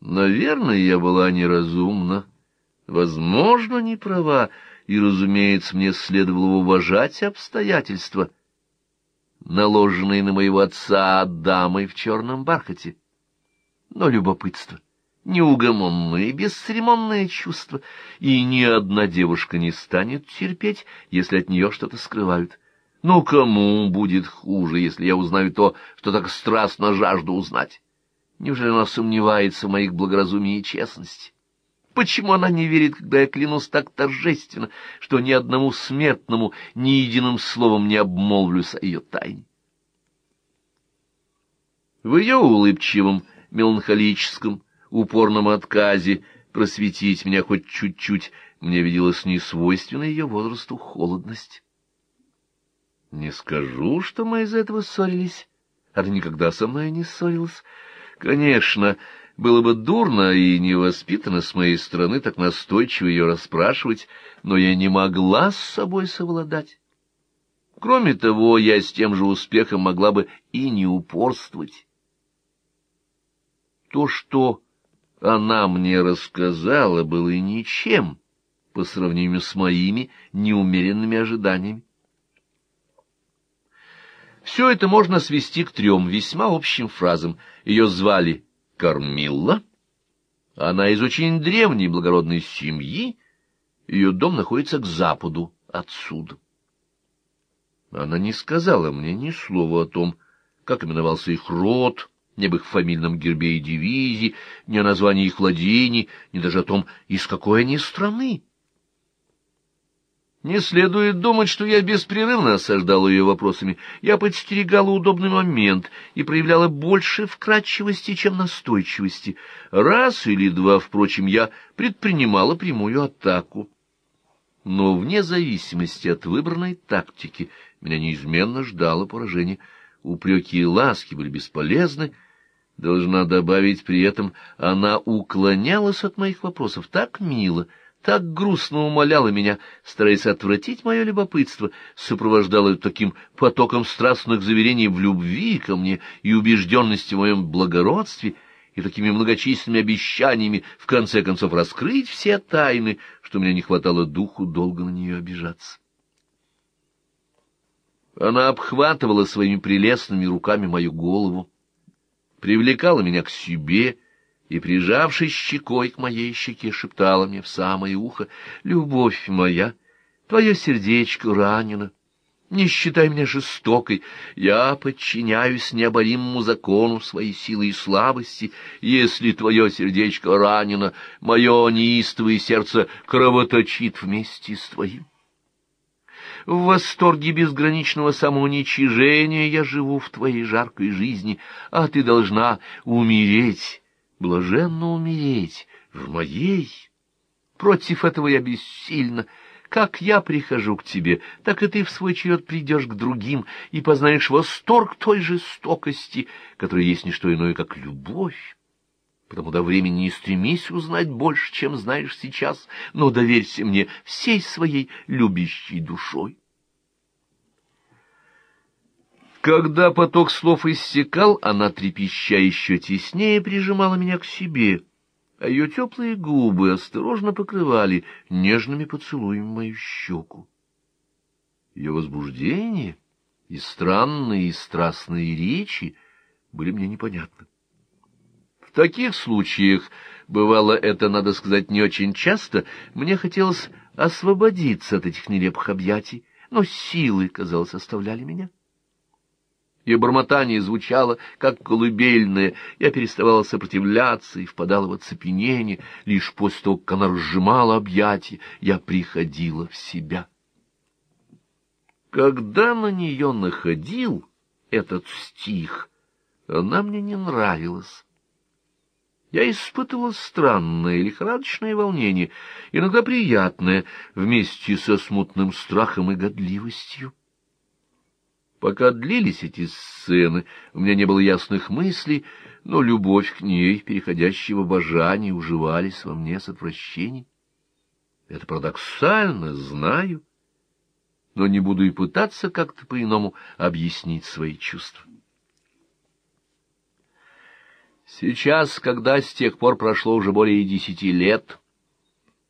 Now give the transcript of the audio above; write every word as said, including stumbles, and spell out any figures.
Наверное, я была неразумна, возможно, не права, и, разумеется, мне следовало уважать обстоятельства, наложенные на моего отца дамой в черном бархате. Но любопытство, неугомонное, бесцеремонное чувство, и ни одна девушка не станет терпеть, если от нее что-то скрывают. Ну, кому будет хуже, если я узнаю то, что так страстно жажду узнать? Неужели она сомневается в моих благоразумии и честности? Почему она не верит, когда я клянусь так торжественно, что ни одному смертному ни единым словом не обмолвлюсь о ее тайне? В ее улыбчивом, меланхолическом, упорном отказе просветить меня хоть чуть-чуть мне виделась несвойственная ее возрасту холодность. Не скажу, что мы из-за этого ссорились. Она никогда со мной не ссорилась. Конечно, было бы дурно и невоспитанно с моей стороны так настойчиво ее расспрашивать, но я не могла с собой совладать. Кроме того, я с тем же успехом могла бы и не упорствовать. То, что она мне рассказала, было ничем по сравнению с моими неумеренными ожиданиями. Все это можно свести к трем весьма общим фразам. Ее звали Кармилла, она из очень древней благородной семьи, ее дом находится к западу отсюда. Она не сказала мне ни слова о том, как именовался их род, ни об их фамильном гербе и дивизии, ни о названии их владений, ни даже о том, из какой они страны. Не следует думать, что я беспрерывно осаждал ее вопросами. Я подстерегала удобный момент и проявляла больше вкрадчивости, чем настойчивости. Раз или два, впрочем, я предпринимала прямую атаку. Но вне зависимости от выбранной тактики меня неизменно ждало поражение. Упреки и ласки были бесполезны. Должна добавить при этом, она уклонялась от моих вопросов так мило, так грустно умоляла меня, стараясь отвратить мое любопытство, сопровождала таким потоком страстных заверений в любви ко мне и убежденности в моем благородстве, и такими многочисленными обещаниями в конце концов раскрыть все тайны, что мне не хватало духу долго на нее обижаться. Она обхватывала своими прелестными руками мою голову, привлекала меня к себе и, прижавшись щекой к моей щеке, шептала мне в самое ухо: «Любовь моя, твое сердечко ранено. Не считай меня жестокой, я подчиняюсь необоримому закону своей силы и слабости. Если твое сердечко ранено, мое неистовое сердце кровоточит вместе с твоим. В восторге безграничного самоуничижения я живу в твоей жаркой жизни, а ты должна умереть, блаженно умереть в моей. Против этого я бессильна. Как я прихожу к тебе, так и ты в свой черед придешь к другим и познаешь восторг той жестокости, которая есть не что иное, как любовь. Потому до времени не стремись узнать больше, чем знаешь сейчас, но доверься мне всей своей любящей душой». Когда поток слов иссякал, она, трепеща еще теснее, прижимала меня к себе, а ее теплые губы осторожно покрывали нежными поцелуями мою щеку. Ее возбуждение и странные и страстные речи были мне непонятны. В таких случаях, бывало это, надо сказать, не очень часто, мне хотелось освободиться от этих нелепых объятий, но силы, казалось, оставляли меня. Ее бормотание звучало, как колыбельное, я переставала сопротивляться и впадала в оцепенение. Лишь после того, как она разжимала объятия, я приходила в себя. Когда на нее находил этот стих, она мне не нравилась. Я испытывал странное лихорадочное волнение, иногда приятное, вместе со смутным страхом и годливостью. Пока длились эти сцены, у меня не было ясных мыслей, но любовь к ней, переходящая в обожание, уживались во мне с отвращением. Это парадоксально, знаю, но не буду и пытаться как-то по-иному объяснить свои чувства. Сейчас, когда с тех пор прошло уже более десяти лет,